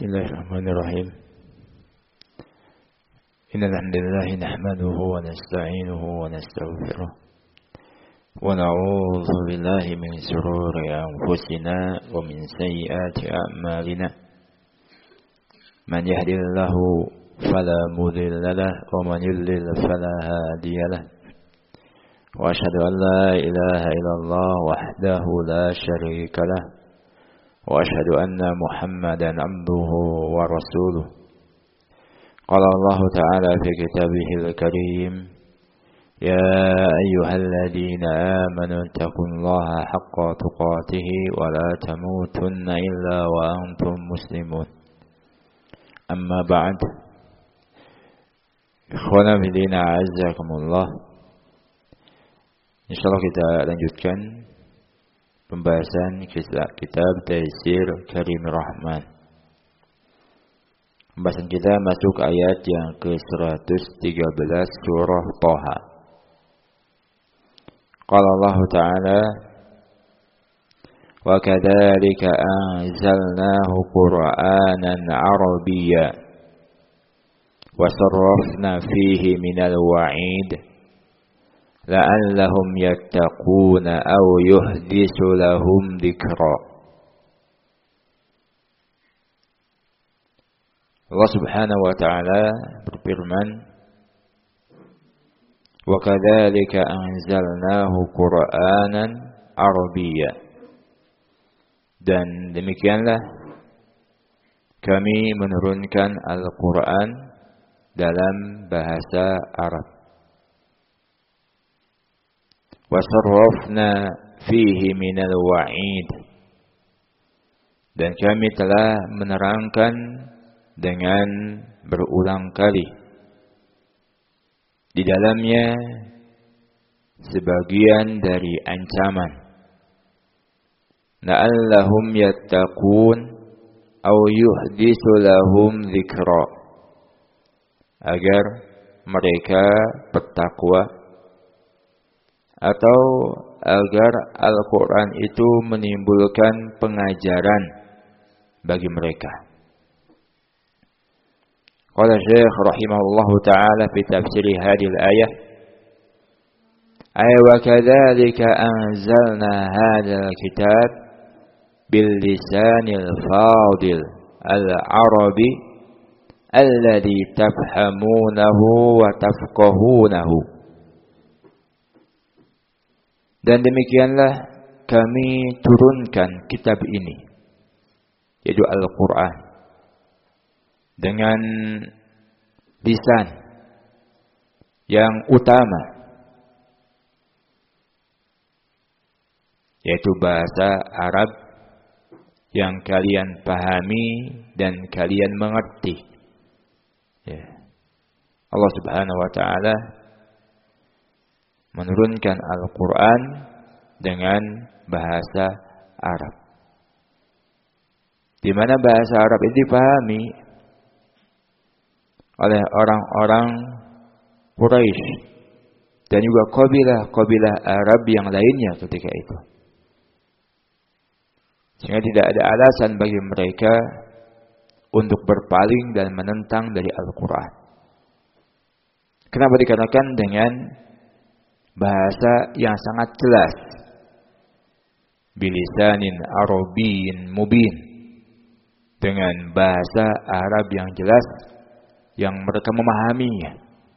Bismillahirrahmanirrahim. Innal hamdalillah nahmaduhu wa nasta'inuhu wa nastaghfiruh wa na'udzu billahi min shururi anfusina wa min sayyiati a'malina. Man yahdihillahu fala mudilla lahu wa man yudlil fala hadiya lahu. Wa asyhadu an la ilaha illallah wahdahu la syarika lahu. وأشهد أن محمدا عبده ورسوله. قال الله تعالى في كتابه الكريم: يا أيها الذين آمنوا اتقوا الله حق تقاته ولا تموتن إلا وأنتم مسلمون. أما بعد، إخوانا في الدين أعزكم الله. Insyaallah kita lanjutkan pembahasan kitab Taisir Karimur Rahman. Pembahasan kita masuk ayat yang ke-113 surah Thaha. Qala Allah Ta'ala: "Wa kadzalika anzalnahu Qur'anan 'Arabiyyan wa sarrafna fihi minal wa'id la'allahum yattaquna aw yuhditsu lahum dzikra." Allah Subhanahu wa taala berfirman, "Wa kadzalika anzalnahu Qur'anan Arabiyyan." Dan demikianlah kami menurunkan Al-Qur'an dalam bahasa Arab. وَصَرَّفْنَا فِيهِ مِنَ الْوَعِيدِ. Dan kami telah menerangkan dengan berulang kali di dalamnya sebagian dari ancaman. لَعَلَّهُمْ يَتَّقُونَ أَوْ يُحْدِثُ لَهُمْ ذِكْرًا. Agar mereka bertakwa atau agar Al-Quran itu menimbulkan pengajaran bagi mereka. Qala Syekh rahimahullahu ta'ala fi tafsir hadhihi al-ayah: "Ay wa kadzalika anzalna hadzal kitab bil lisanil fadil al-arabi alladhi tafhamunahu wa tafqahunahu." Dan demikianlah kami turunkan kitab ini, yaitu Al-Quran, dengan lisan yang utama, yaitu bahasa Arab yang kalian pahami dan kalian mengerti. Ya. Allah Subhanahu wa ta'ala menurunkan Al-Quran dengan bahasa Arab, di mana bahasa Arab ini dipahami oleh orang-orang Quraisy dan juga kabilah-kabilah Arab yang lainnya ketika itu, sehingga tidak ada alasan bagi mereka untuk berpaling dan menentang dari Al-Quran. Kenapa? Dikarenakan dengan bahasa yang sangat jelas, bilisanin arabiyyin mubin, dengan bahasa Arab yang jelas yang mereka memahaminya.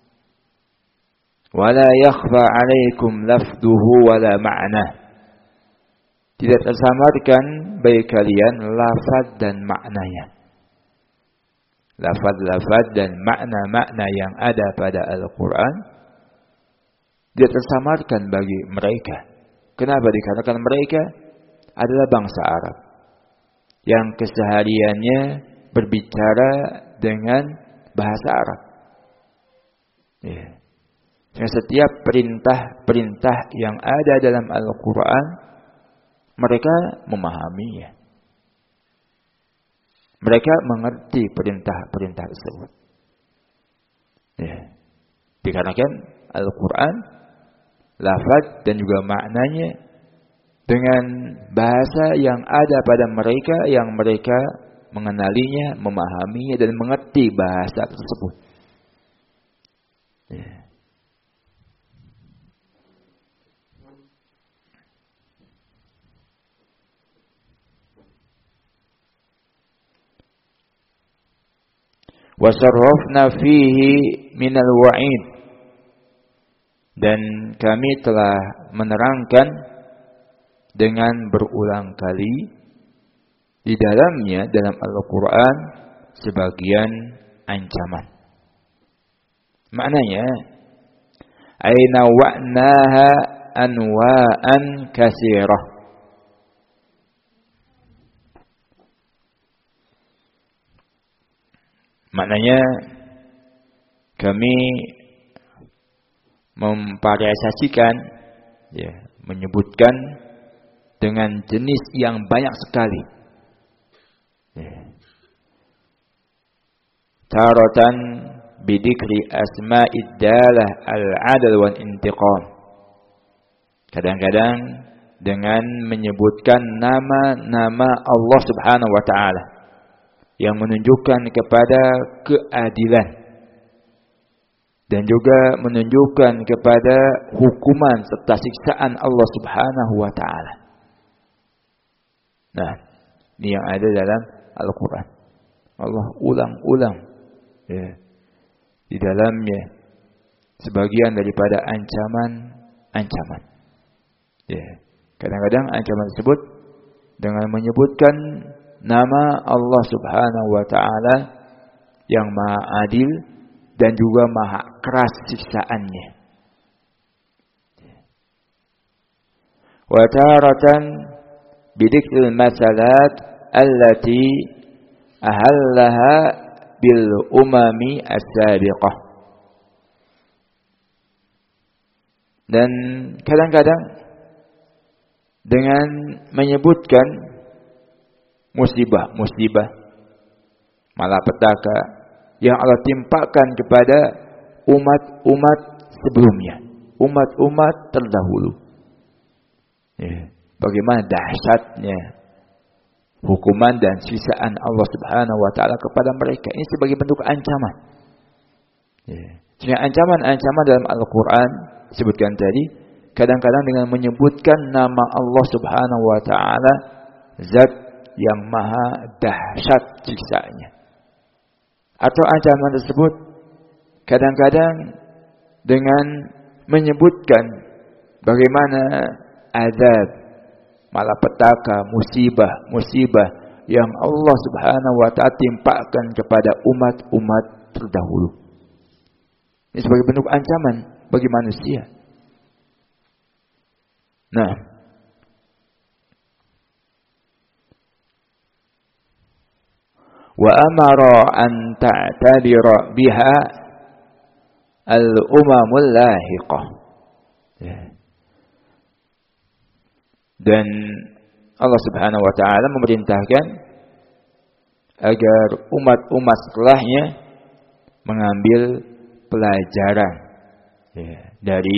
Wala yakhfa 'alaikum lafduhu wala ma'na. Tidak tersamarkan bagi kalian lafaz dan maknanya. Lafaz-lafaz dan makna-makna yang ada pada Al-Quran dia tersamarkan bagi mereka. Kenapa? Dikarenakan mereka adalah bangsa Arab yang kesehariannya berbicara dengan bahasa Arab. Ya. Setiap perintah-perintah yang ada dalam Al-Quran mereka memahaminya. Mereka mengerti perintah-perintah tersebut. Ya. Dikarenakan Al-Quran, lafaz dan juga maknanya dengan bahasa yang ada pada mereka yang mereka mengenalinya, memahaminya, dan mengerti bahasa tersebut. Wasarrafna fihi minal wa'id, dan kami telah menerangkan dengan berulang kali di dalamnya dalam Al-Quran sebagian ancaman. Maknanya, aina wa'naha anwa'an katsirah. Maknanya kami memvariasikan, menyebutkan dengan jenis yang banyak sekali. Taratan bidikri asma'id dalah al-adal wal intiqam. Kadang-kadang dengan menyebutkan nama-nama Allah Subhanahu wa taala yang menunjukkan kepada keadilan dan juga menunjukkan kepada hukuman serta siksaan Allah Subhanahu wa taala. Nah, ini yang ada dalam Al-Quran. Allah ulang-ulang di dalamnya sebagian daripada ancaman. Kadang-kadang ancaman tersebut dengan menyebutkan nama Allah Subhanahu wa taala yang Maha Adil dan juga Maha keras siksaannya. Wa taratan bidikril masalat allati ahallaha bil umami as-sabiqah. Dan kadang-kadang dengan menyebutkan musibah, malapetaka yang Allah timpakan kepada umat-umat sebelumnya, umat-umat terdahulu. Bagaimana dahsyatnya hukuman dan siksaan Allah Subhanahu wa taala kepada mereka. Ini sebagai bentuk ancaman. Sehingga ancaman-ancaman dalam Al-Quran disebutkan tadi, kadang-kadang dengan menyebutkan nama Allah Subhanahu wa taala, zat yang maha dahsyat siksaannya. Atau ancaman tersebut kadang-kadang dengan menyebutkan bagaimana azab, malapetaka, musibah yang Allah Subhanahu wa taala timpakan kepada umat-umat terdahulu. Ini sebagai bentuk ancaman bagi manusia. Nah, wa amara an ta'tabira biha al-umamul lahiqah. Dan Allah Subhanahu wa taala memerintahkan agar umat-umat setelahnya mengambil pelajaran dari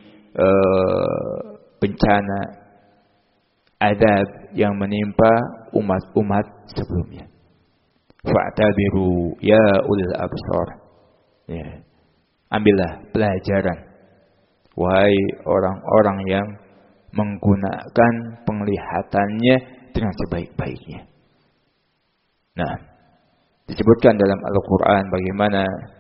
bencana azab yang menimpa umat-umat sebelumnya. Fa'tabiru ya ulil absar. Ambillah pelajaran, wahai orang-orang yang menggunakan penglihatannya dengan sebaik-baiknya. Nah, disebutkan dalam Al-Quran bagaimana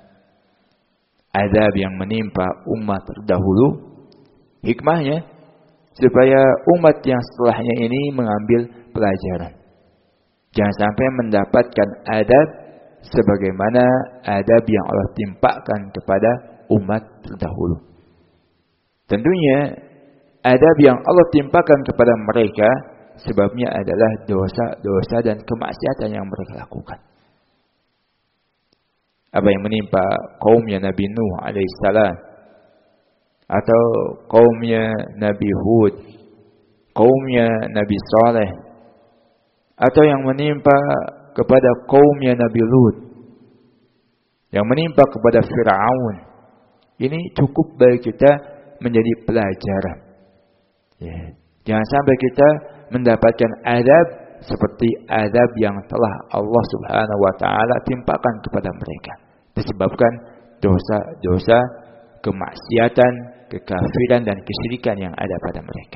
azab yang menimpa umat terdahulu, hikmahnya supaya umat yang setelahnya ini mengambil pelajaran. Jangan sampai mendapatkan adab sebagaimana adab yang Allah timpakan kepada umat terdahulu. Tentunya adab yang Allah timpakan kepada mereka sebabnya adalah dosa-dosa dan kemaksiatan yang mereka lakukan. Apa yang menimpa kaumnya Nabi Nuh alaihissalam, atau kaumnya Nabi Hud, kaumnya Nabi Saleh, atau yang menimpa kepada kaumnya Nabi Lut, yang menimpa kepada Fir'aun, ini cukup bagi kita menjadi pelajaran. Jangan sampai kita mendapatkan adab seperti azab yang telah Allah Subhanahu wa taala timpakan kepada mereka disebabkan dosa-dosa, kemaksiatan, kekafiran dan kesyirikan yang ada pada mereka.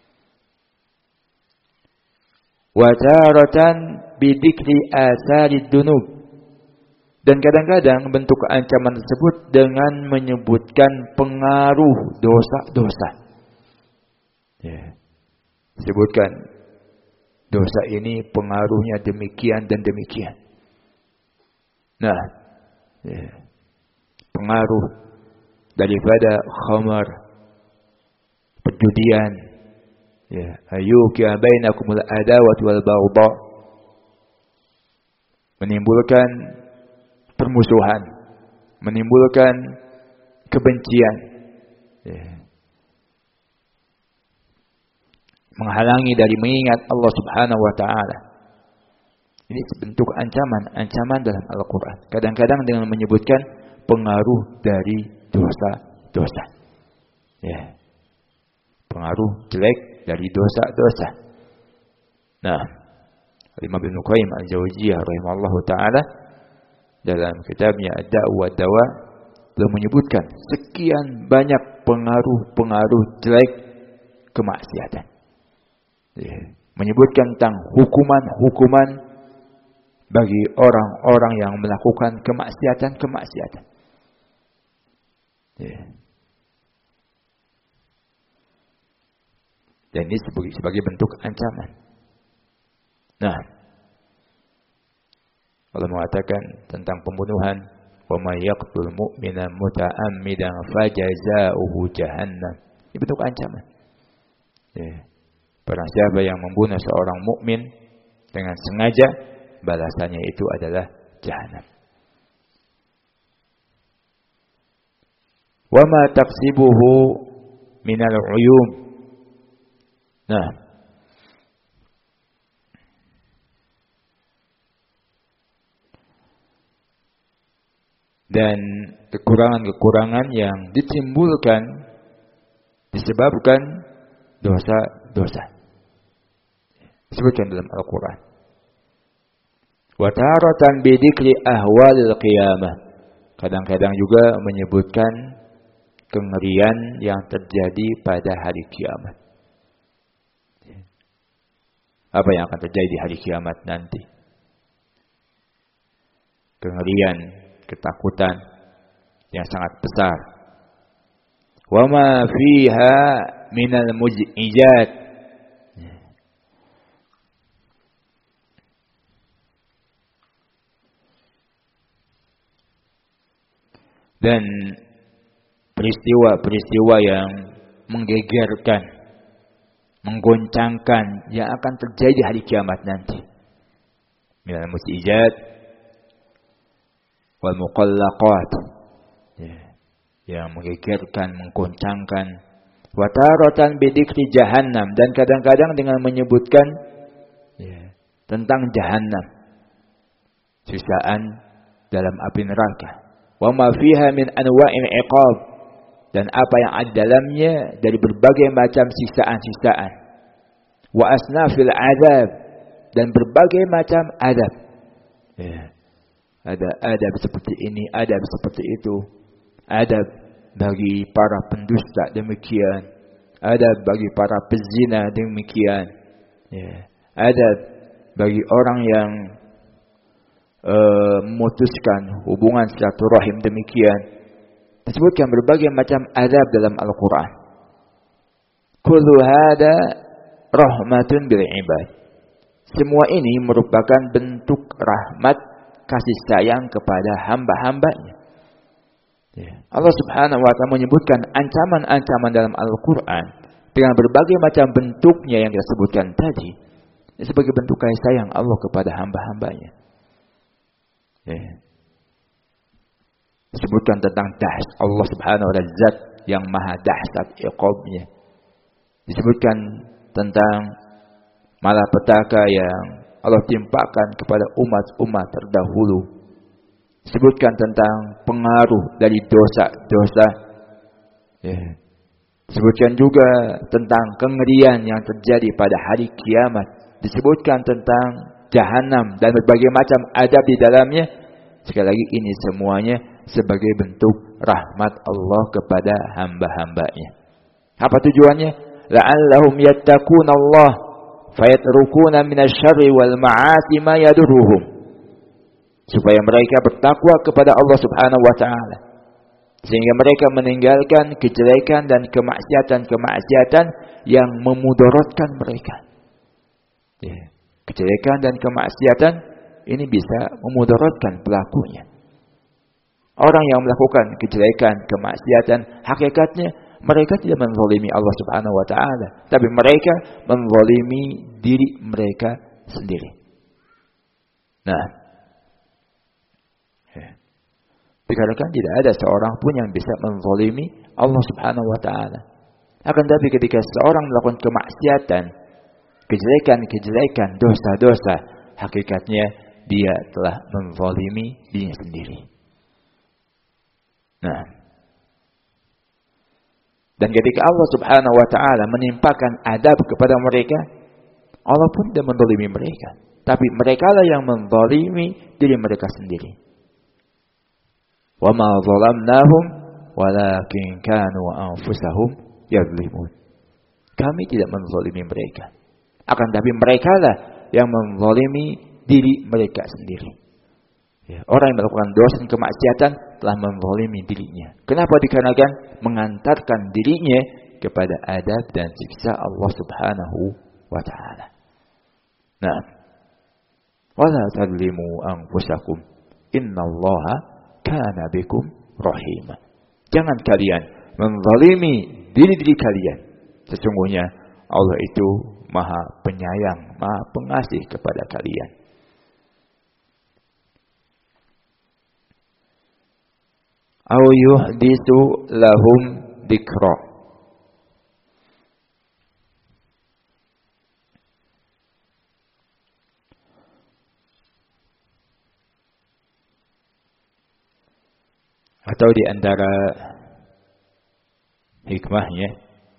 Wa taratan bidikri asarid dunub. Dan kadang-kadang bentuk ancaman tersebut dengan menyebutkan pengaruh dosa-dosa. Ya. Sebutkan dosa ini pengaruhnya demikian dan demikian. Nah, ya. Pengaruh daripada khamar, perjudian, ya, ayyuka bainakumul adawatu wal baghdha, menimbulkan permusuhan, menimbulkan kebencian, ya. Menghalangi dari mengingat Allah Subhanahu wa taala. Ini bentuk ancaman dalam Al-Qur'an. Kadang-kadang dengan menyebutkan pengaruh dari dosa-dosa. Ya. Pengaruh jelek dari dosa-dosa. Nah, Imam Ibnu Qayyim Al-Jauziyah rahimahullahu taala dalam kitabnya Ad-Da' wa Dawa beliau menyebutkan sekian banyak pengaruh-pengaruh jelek kemaksiatan. Ya. Menyebutkan tentang hukuman-hukuman bagi orang-orang yang melakukan kemaksiatan. Ya. Dan ini sebagai bentuk ancaman. Nah, Allah mengatakan tentang pembunuhan, wa may yaqtul mu'mina muta'ammidan fajazaohu jahannam. Ini bentuk ancaman. Ya. Barang siapa yang membunuh seorang mukmin dengan sengaja, balasannya itu adalah jahanam. Wa ma taqsibuhu minal uyum. Nah, dan kekurangan-kekurangan yang ditimbulkan disebabkan dosa-dosa. Disebutkan dalam Al-Quran. Wa taratan bidikri ahwalil qiyamah. Kadang-kadang juga menyebutkan kengerian yang terjadi pada hari kiamat. Apa yang akan terjadi di hari kiamat nanti? Kengerian, ketakutan yang sangat besar. Wa ma fiha minal mujizat. Dan peristiwa-peristiwa yang menggegerkan, menggoncangkan yang akan terjadi di hari kiamat nanti. Minal mujizat wal muqallaqat. Yang menggegerkan, menggoncangkan. Wa taratan bidikri jahannam, dan kadang-kadang dengan menyebutkan tentang jahannam. Siksaan dalam api neraka. Wa ma fiha min anwa'il iqab, dan apa yang ada dalamnya dari berbagai macam siksaan-siksaan. Wa asnafil azab, dan berbagai macam azab. Ya. Ada adab seperti ini, adab seperti itu. Adab bagi para pendusta demikian. Adab bagi para pezina demikian. Ya. Adab bagi orang yang memutuskan hubungan silaturahim demikian. Disebutkan berbagai macam azab dalam Al-Quran. Kullu hada rahmatun bil ibad. Semua ini merupakan bentuk rahmat, kasih sayang kepada hamba-hambanya. Allah Subhanahu wa ta'ala menyebutkan ancaman-ancaman dalam Al-Quran dengan berbagai macam bentuknya yang disebutkan tadi sebagai bentuk kasih sayang Allah kepada hamba-hambanya. Disebutkan tentang dahsyat Allah Subhanahu wa ta'ala, zat yang maha dahsyat iqabnya. Disebutkan tentang malapetaka yang Allah timpakan kepada umat-umat terdahulu. Disebutkan tentang pengaruh dari dosa-dosa. Disebutkan juga tentang kengerian yang terjadi pada hari kiamat. disebutkan tentang Jahanam dan berbagai macam adab di dalamnya, sekali lagi ini semuanya sebagai bentuk rahmat Allah kepada hamba-hambanya. Apa tujuannya? La'allahum yattaquna Allah fayatrukuna minasyarri wal ma'asi ma yadurruhum. Supaya mereka bertakwa kepada Allah Subhanahu wa taala, sehingga mereka meninggalkan kejelekan dan kemaksiatan-kemaksiatan yang memudaratkan mereka. Ya. Kejelekan dan kemaksiatan ini bisa memudaratkan pelakunya. Orang yang melakukan kejelekan, kemaksiatan, hakikatnya mereka tidak menzalimi Allah Subhanahu wa taala, tapi mereka menzalimi diri mereka sendiri. Nah, dikarenakan tidak ada seorang pun yang bisa menzalimi Allah Subhanahu wa taala. Akan tetapi ketika seorang melakukan kemaksiatan, kejelekan, dosa-dosa, hakikatnya dia telah menzalimi dirinya sendiri. Nah, dan ketika Allah Subhanahu wa taala menimpakan adab kepada mereka, Allah pun tidak menzalimi mereka, tapi merekalah yang menzalimi diri mereka sendiri. Wa ma zalamnahum walakin kanu anfusahum yadzlimun. Kami tidak menzalimi mereka, akan tapi merekalah yang menzalimi diri mereka sendiri. Ya, orang yang melakukan dosa dan kemaksiatan telah menzalimi dirinya. Kenapa? Dikarenakan mengantarkan dirinya kepada adab dan siksa Allah Subhanahu wa taala. Nah, wala tadzlimu anfusakum innallaha kana bikum rahima. Jangan kalian menzalimi diri-diri kalian. Sesungguhnya Allah itu Maha Penyayang, Maha Pengasih kepada kalian. Au yuhditsu lahum dzikra. Atau di antara hikmahnya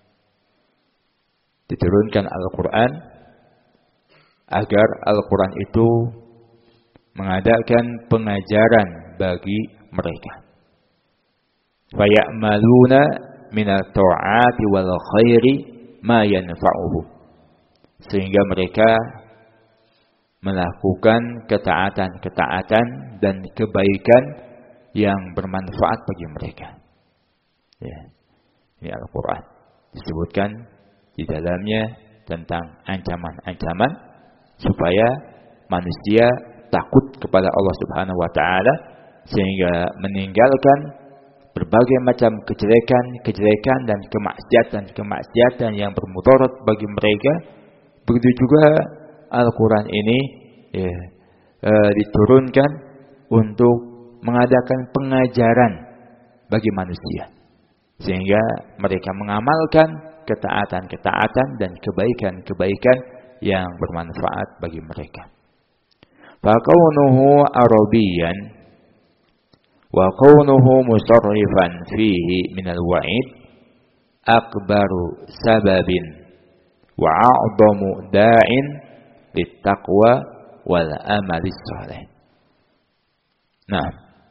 diturunkan Al-Quran agar Al-Quran itu mengadakan pengajaran bagi mereka. Faya'maluna minat ta'ati wal khairi ma yanfa'uhum. Sehingga mereka melakukan ketaatan-ketaatan dan kebaikan yang bermanfaat bagi mereka. Ya. Ini Al-Quran disebutkan di dalamnya tentang ancaman-ancaman supaya manusia takut kepada Allah Subhanahu wa taala sehingga meninggalkan berbagai macam kejelekan dan kemaksiatan yang bermudarat bagi mereka. Begitu juga Al-Quran ini diturunkan untuk mengadakan pengajaran bagi manusia sehingga mereka mengamalkan ketaatan-ketaatan dan kebaikan-kebaikan yang bermanfaat bagi mereka. Faqaunuhu Arabiyan wa kaunuhu musarrifan fihi minal wa'id akbaru sababin wa a'zamu da'in littaqwa wal amalis salih. Nah,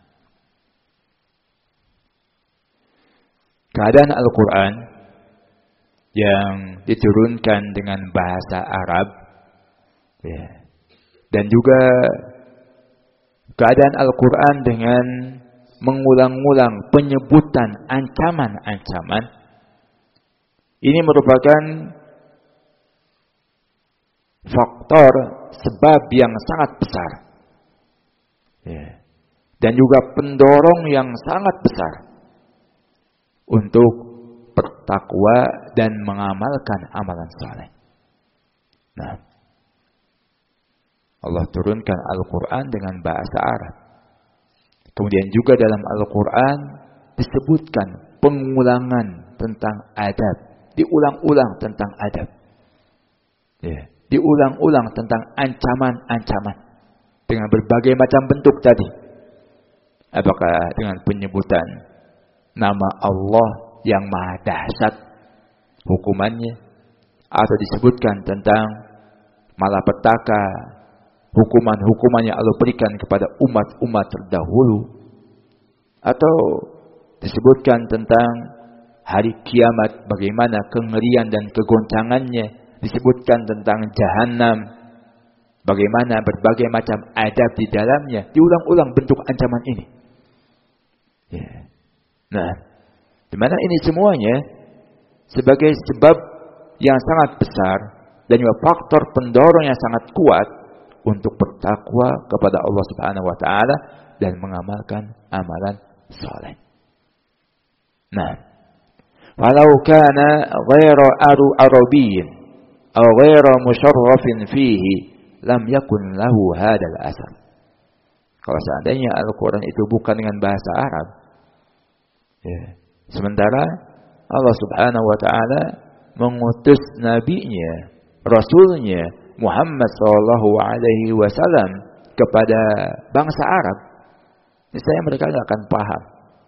keadaan Al-Quran yang diturunkan dengan bahasa Arab, ya, dan juga keadaan Al-Quran dengan mengulang-ulang penyebutan ancaman-ancaman, ini merupakan faktor sebab yang sangat besar, ya, dan juga pendorong yang sangat besar untuk bertakwa dan mengamalkan amalan saleh. Nah, Allah turunkan Al-Quran dengan bahasa Arab. Kemudian juga dalam Al-Quran disebutkan pengulangan tentang adab, diulang-ulang tentang adab, ya, diulang-ulang tentang ancaman-ancaman dengan berbagai macam bentuk tadi. Apakah dengan penyebutan nama Allah yang maha dahsyat hukumannya, atau disebutkan tentang malapetaka, hukuman-hukuman yang Allah berikan kepada umat-umat terdahulu. Atau disebutkan tentang hari kiamat, bagaimana kengerian dan kegoncangannya. Disebutkan tentang jahanam, bagaimana berbagai macam adab di dalamnya. Diulang-ulang bentuk ancaman ini. Ya. Nah, dimana ini semuanya sebagai sebab yang sangat besar dan juga faktor pendorong yang sangat kuat untuk bertakwa kepada Allah Subhanahu wa taala dan mengamalkan amalan saleh. Nah, walau kana ghairu arabiyyin aw ghairu musharrafin fihi lam yakun lahu hadzal asar. Kalau seandainya Al-Qur'an itu bukan dengan bahasa Arab, ya, sementara Allah Subhanahu wa taala mengutus nabinya, rasulnya Muhammad sallallahu alaihi wasallam kepada bangsa Arab, niscaya mereka tidak akan paham.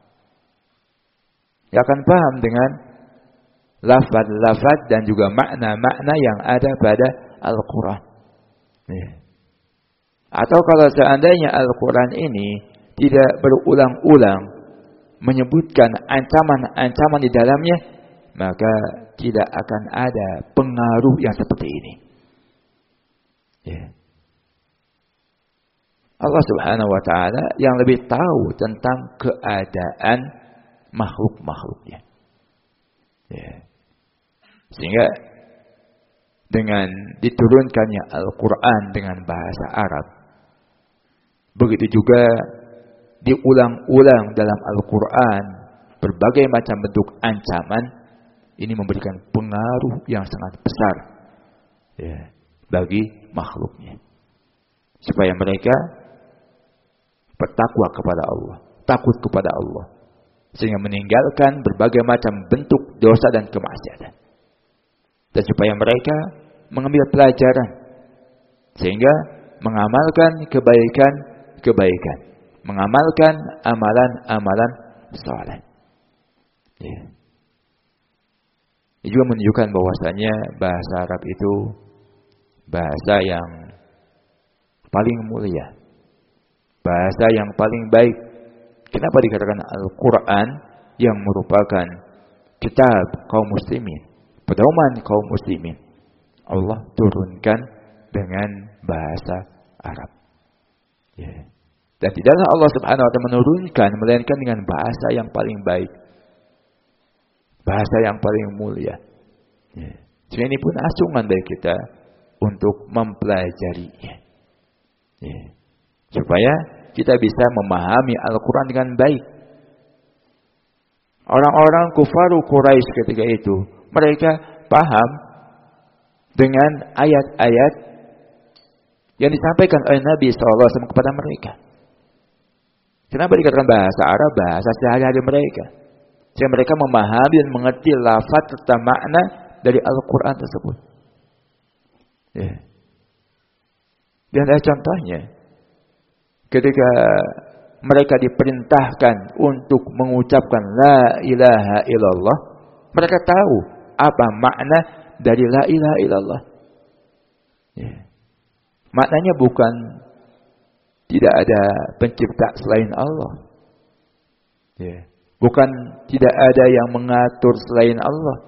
Tidak akan paham dengan lafaz-lafaz dan juga makna-makna yang ada pada Al-Quran. Ya. Atau kalau seandainya Al-Quran ini tidak berulang-ulang menyebutkan ancaman-ancaman di dalamnya, maka tidak akan ada pengaruh yang seperti ini. Ya. Allah Subhanahu wa taala yang lebih tahu tentang keadaan makhluk-makhluknya. Ya. Sehingga dengan diturunkannya Al-Quran dengan bahasa Arab, begitu juga diulang-ulang dalam Al-Quran berbagai macam bentuk ancaman, ini memberikan pengaruh yang sangat besar, ya, bagi makhluknya, supaya mereka bertakwa kepada Allah, takut kepada Allah, sehingga meninggalkan berbagai macam bentuk dosa dan kemaksiatan, dan supaya mereka mengambil pelajaran sehingga mengamalkan kebaikan-kebaikan, mengamalkan amalan-amalan saleh. Ya. Ini juga menunjukkan bahwasanya bahasa Arab itu bahasa yang paling mulia, bahasa yang paling baik. Kenapa dikatakan Al-Quran yang merupakan kitab kaum muslimin, pedoman kaum muslimin, Allah turunkan dengan bahasa Arab. Ya. Dan tidaklah Allah Subhanahu wa taala menurunkan melainkan dengan bahasa yang paling baik, bahasa yang paling mulia. Ya. Jadi ini pun asungan bagi kita untuk mempelajarinya, ya, supaya kita bisa memahami Al-Quran dengan baik. Orang-orang kufaru Quraisy ketika itu, mereka paham dengan ayat-ayat yang disampaikan oleh Nabi SAW kepada mereka. Kenapa dikatakan bahasa Arab, bahasa sehari-hari mereka? Sehingga mereka memahami dan mengerti lafaz serta makna dari Al-Quran tersebut. Ya. Dan ada contohnya, ketika mereka diperintahkan untuk mengucapkan la ilaha illallah, mereka tahu apa makna dari la ilaha illallah. Ya. Maknanya bukan tidak ada pencipta selain Allah. Ya. Bukan tidak ada yang mengatur selain Allah.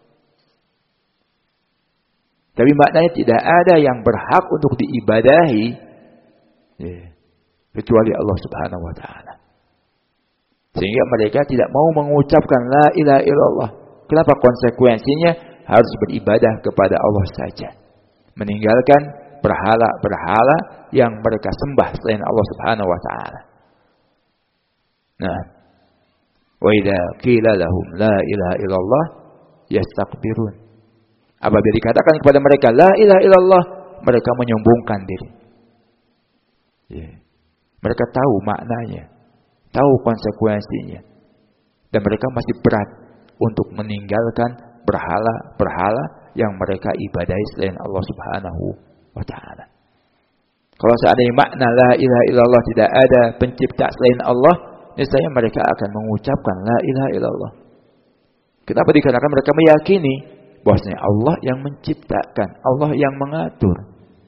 Tapi maknanya tidak ada yang berhak untuk diibadahi, ya, kecuali Allah Subhanahu wa taala. Sehingga mereka tidak mau mengucapkan la ilaha illallah. Kenapa? Konsekuensinya harus beribadah kepada Allah saja, meninggalkan berhala-berhala yang mereka sembah selain Allah Subhanahu wa taala. Nah, wa idza qila lahum la ilaha illallah yastakbirun. Apabila dikatakan kepada mereka la ilaha illallah, mereka menyombongkan diri. Ya. Mereka tahu maknanya, tahu konsekuensinya, dan mereka masih berat untuk meninggalkan berhala-berhala yang mereka ibadahi selain Allah Subhanahu wa taala. Kalau seandainya makna la ilaha illallah tidak ada pencipta selain Allah, niscaya mereka akan mengucapkan la ilaha illallah. Kenapa dikatakan mereka meyakini bahwasanya Allah yang menciptakan, Allah yang mengatur,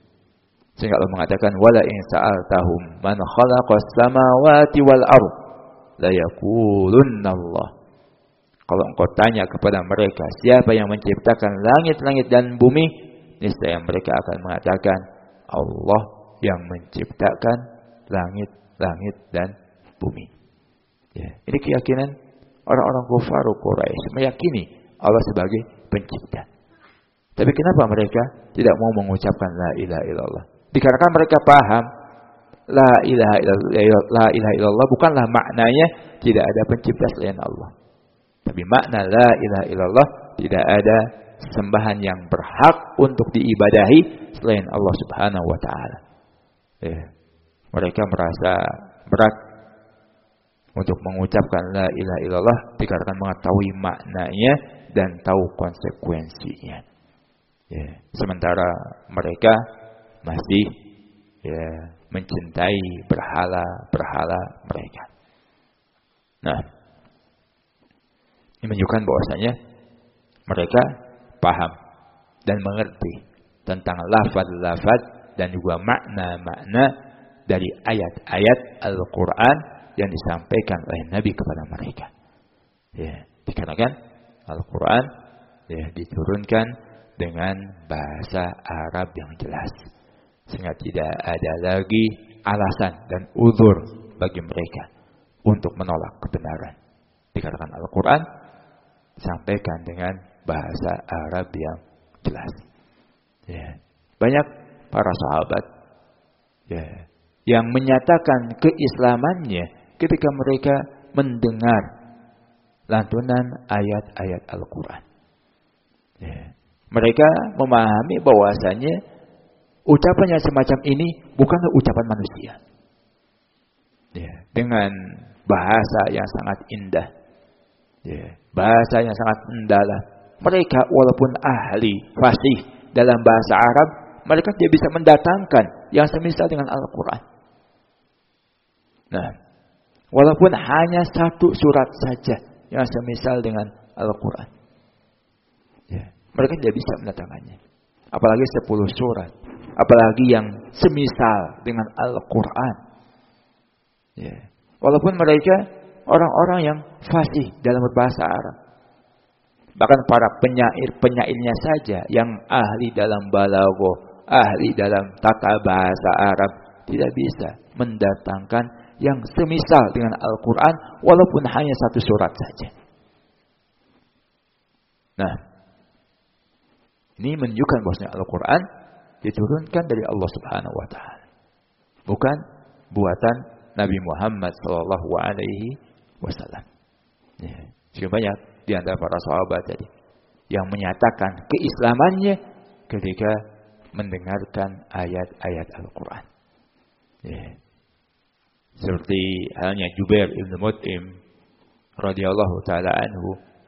Sehingga Allah mengatakan wala in sa'altahum man khalaqas samawati wal ard la yaqulunna Allah. Kalau engkau tanya kepada mereka siapa yang menciptakan langit-langit dan bumi, niscaya mereka akan mengatakan Allah yang menciptakan langit-langit dan bumi. Ya, ini keyakinan orang-orang kufar Quraisy, meyakini Allah sebagai pencipta. Tapi kenapa mereka tidak mau mengucapkan la ilaha illallah? Dikarenakan mereka paham la ilaha illallah bukanlah maknanya tidak ada pencipta selain Allah. Tapi makna la ilaha illallah tidak ada sembahan yang berhak untuk diibadahi selain Allah Subhanahu wa taala. Mereka merasa berat untuk mengucapkan la ilaha illallah dikarenakan mengetahui maknanya dan tahu konsekuensinya. Sementara mereka masih mencintai berhala mereka. Nah, ini menunjukkan bahwasanya mereka paham dan mengerti tentang lafaz-lafaz dan juga makna-makna dari ayat-ayat Al-Quran yang disampaikan oleh Nabi kepada mereka. Dikarenakan Al-Quran diturunkan dengan bahasa Arab yang jelas, sehingga tidak ada lagi alasan dan uzur bagi mereka untuk menolak kebenaran. Dikarenakan Al-Quran disampaikan dengan bahasa Arab yang jelas. Banyak para sahabat yang menyatakan keislamannya ketika mereka mendengar lantunan ayat-ayat Al-Quran. Mereka memahami bahwasanya ucapan yang semacam ini bukanlah ucapan manusia. Dengan bahasa yang sangat indah, bahasa yang sangat mendalam. Mereka walaupun ahli fasih dalam bahasa Arab, mereka tidak bisa mendatangkan yang semisal dengan Al-Quran. Nah, walaupun hanya satu surat saja yang semisal dengan Al-Quran, mereka tidak bisa mendatangkannya. Apalagi 10 surat, apalagi yang semisal dengan Al-Quran. Walaupun mereka orang-orang yang fasih dalam berbahasa Arab. Bahkan para penyairnya saja yang ahli dalam balaghah, ahli dalam tata bahasa Arab tidak bisa mendatangkan yang semisal dengan Al-Quran walaupun hanya satu surat saja. Nah, ini menunjukkan bahwasanya Al-Quran diturunkan dari Allah Subhanahu wa taala. Bukan buatan Nabi Muhammad sallallahu alaihi wasallam. Banyak di antara para sahabat tadi yang menyatakan keislamannya ketika mendengarkan ayat-ayat Al-Quran. Seperti halnya Jubair ibn Mut'im radhiyallahu taala anhu.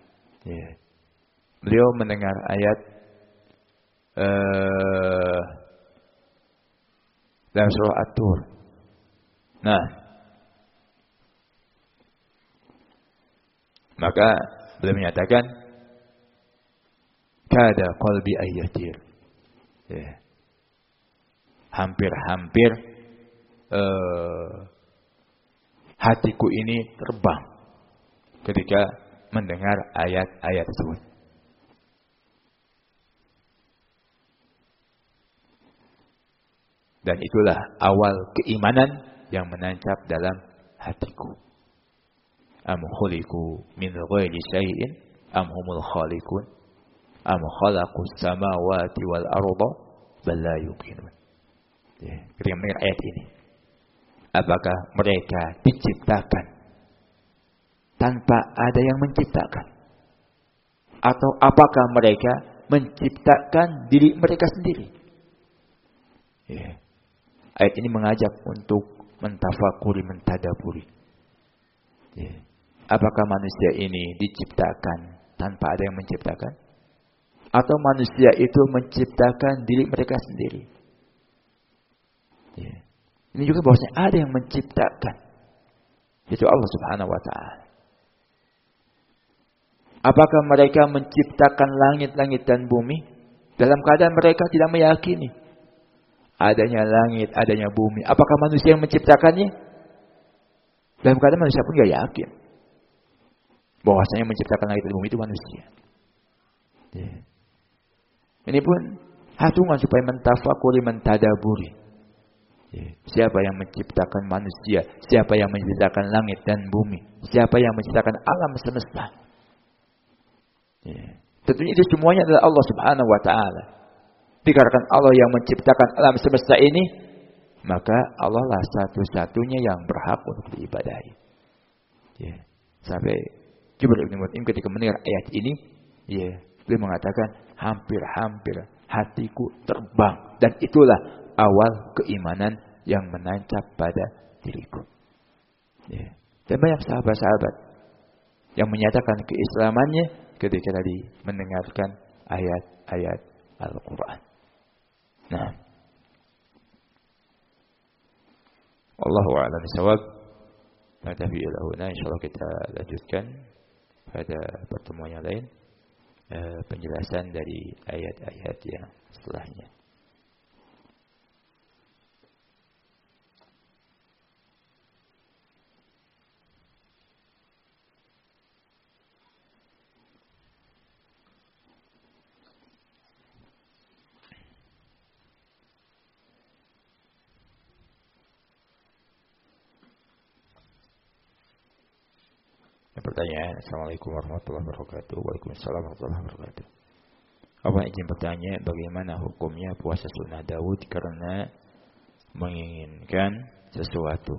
Beliau mendengar ayat dalam surah At-Tur. Nah, maka beliau menyatakan kada qalbi ayyatir. Hampir-hampir hatiku ini terbang ketika mendengar ayat-ayat tersebut. Dan itulah awal keimanan yang menancap dalam hatiku. Am khuliqu min ghairi syai'in am humul khaliqun am khalaqus samawati wal arda bal la yuqinun. Ketika mendengar ayat ini, apakah mereka diciptakan tanpa ada yang menciptakan? Atau apakah mereka menciptakan diri mereka sendiri? Ayat ini mengajak untuk mentafakuri, mentadaburi. Apakah manusia ini diciptakan tanpa ada yang menciptakan? Atau manusia itu menciptakan diri mereka sendiri? Ini juga bahwasanya ada yang menciptakan, yaitu Allah Subhanahu wa taala. Apakah mereka menciptakan langit-langit dan bumi dalam keadaan mereka tidak meyakini adanya langit, adanya bumi. Apakah manusia yang menciptakannya? Dalam keadaan manusia pun gak yakin bahwasanya menciptakan langit dan bumi itu manusia. Ini pun hatungan supaya mentafakuri, mentadaburi. Siapa yang menciptakan manusia? Siapa yang menciptakan langit dan bumi? Siapa yang menciptakan alam semesta? Tentunya itu semuanya adalah Allah Subhanahu wa taala. Dikarenakan Allah yang menciptakan alam semesta ini, maka Allah lah satu-satunya yang berhak untuk diibadahi. Sampai Jubair bin Mut'im ketika mendengar ayat ini, beliau mengatakan, hampir-hampir hatiku terbang. Dan itulah awal keimanan yang menancap pada diriku. Dan banyak sahabat-sahabat yang menyatakan keislamannya ketika tadi mendengarkan ayat-ayat Al-Quran. Nah, Allahu a'lam bishawab. Naktafi ila huna, insyaallah kita lanjutkan pada pertemuan yang lain penjelasan dari ayat-ayat yang setelahnya. Pertanyaan. Assalamualaikum warahmatullahi wabarakatuh. Waalaikumsalam warahmatullahi wabarakatuh. Apa izin bertanya, bagaimana hukumnya puasa sunnah Daud karena menginginkan sesuatu?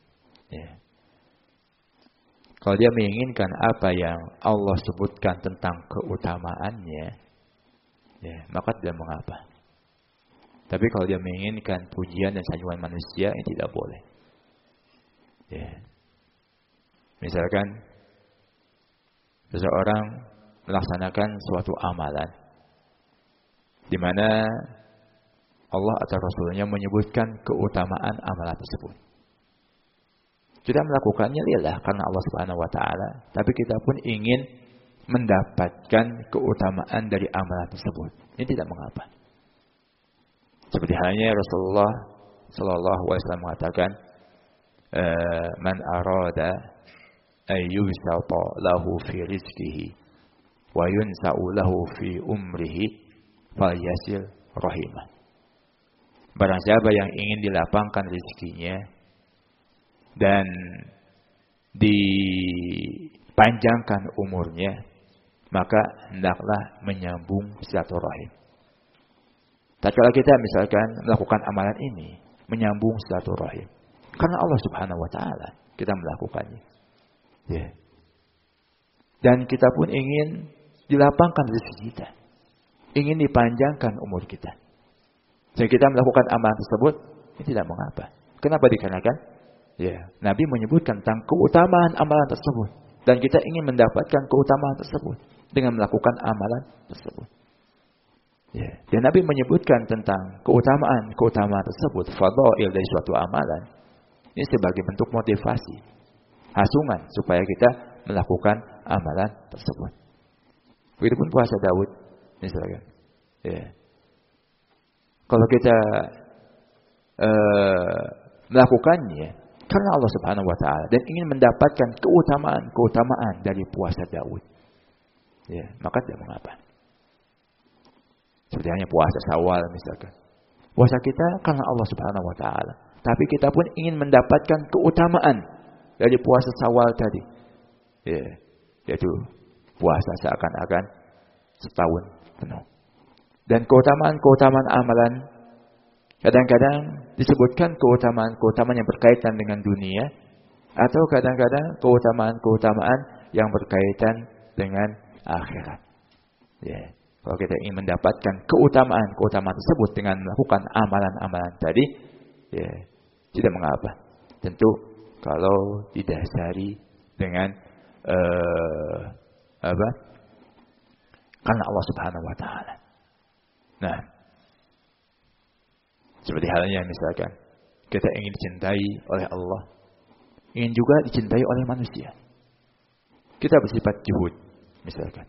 Kalau dia menginginkan apa yang Allah sebutkan tentang keutamaannya, maka tidak mengapa. Tapi kalau dia menginginkan pujian dan sanjungan manusia, ini tidak boleh. Misalkan seseorang melaksanakan suatu amalan di mana Allah atau Rasulnya menyebutkan keutamaan amalan tersebut. Kita melakukannya lillah karena Allah Subhanahu wa taala, tapi kita pun ingin mendapatkan keutamaan dari amalan tersebut. Ini tidak mengapa. Seperti halnya Rasulullah sallallahu alaihi wasallam mengatakan, man arada ayyusata lahu fi rizqihi wa yunsa'u lahu fi umrihi falyasil rahimah. Barang siapa yang ingin dilapangkan rezekinya dan dipanjangkan umurnya, maka hendaklah menyambung silaturahim. Tatkala kita misalkan melakukan amalan ini, menyambung silaturahim, karena Allah Subhanahu wa taala kita melakukannya. Dan kita pun ingin dilapangkan rezeki kita, ingin dipanjangkan umur kita. Jadi kita melakukan amalan tersebut, ini tidak mengapa. Kenapa? Dikarenakan Nabi menyebutkan tentang keutamaan amalan tersebut, dan kita ingin mendapatkan keutamaan tersebut dengan melakukan amalan tersebut. Dan Nabi menyebutkan tentang keutamaan tersebut, fadhail dari suatu amalan. Ini sebagai bentuk motivasi, hasungan supaya kita melakukan amalan tersebut. Begitupun puasa Daud, misalkan. Kalau kita melakukannya karena Allah Subhanahu wa taala dan ingin mendapatkan keutamaan dari puasa Daud, maka tidak mengapa. Seperti hanya puasa Syawal misalkan. Puasa kita karena Allah Subhanahu wa taala, tapi kita pun ingin mendapatkan keutamaan dari puasa Syawal tadi. Yaitu puasa seakan-akan setahun penuh. Dan keutamaan amalan, kadang-kadang disebutkan keutamaan yang berkaitan dengan dunia, atau kadang-kadang keutamaan yang berkaitan dengan akhirat. Kalau kita ingin mendapatkan keutamaan tersebut dengan melakukan amalan-amalan tadi, tidak mengapa. Tentu kalau didasari dengan karena Allah Subhanahu wa taala. Nah, seperti halnya misalkan kita ingin dicintai oleh Allah, ingin juga dicintai oleh manusia. Kita bersifat juhud misalkan.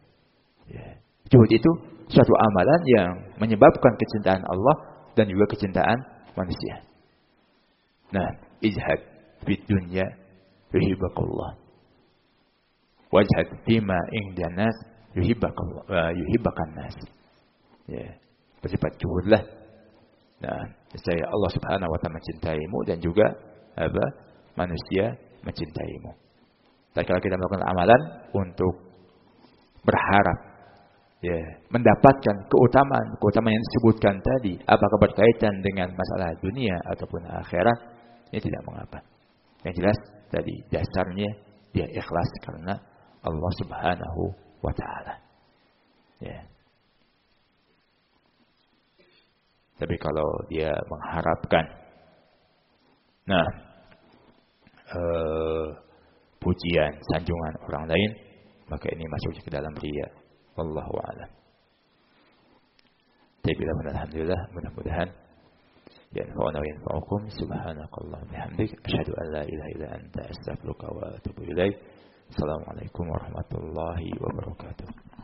Juhud itu suatu amalan yang menyebabkan kecintaan Allah dan juga kecintaan manusia. Nah, ijhad fid dunya yuhibbakallah. Wajhad fima inda nas yuhibbakan nas. Ya, bersifat juhudlah. Nah, saya Allah Subhanahu wa taala mencintaimu dan juga manusia mencintaimu. Tatkala kita melakukan amalan untuk berharap mendapatkan keutamaan yang disebutkan tadi, apakah berkaitan dengan masalah dunia ataupun akhirat, ini tidak mengapa. Yang jelas tadi dasarnya dia ikhlas karena Allah Subhanahu wa taala. Ya. Tapi kalau dia mengharapkan pujian, sanjungan orang lain, maka ini masuk ke dalam riya. Wallahu a'lam. Alhamdulillah, mudah-mudahan yanfa'una wa yanfa'ukum. Subhanakallahumma bihamdik, asyhadu an la ilaha illa anta, astaghfiruka wa atubu ilaik. Assalamualaikum warahmatullahi wabarakatuh.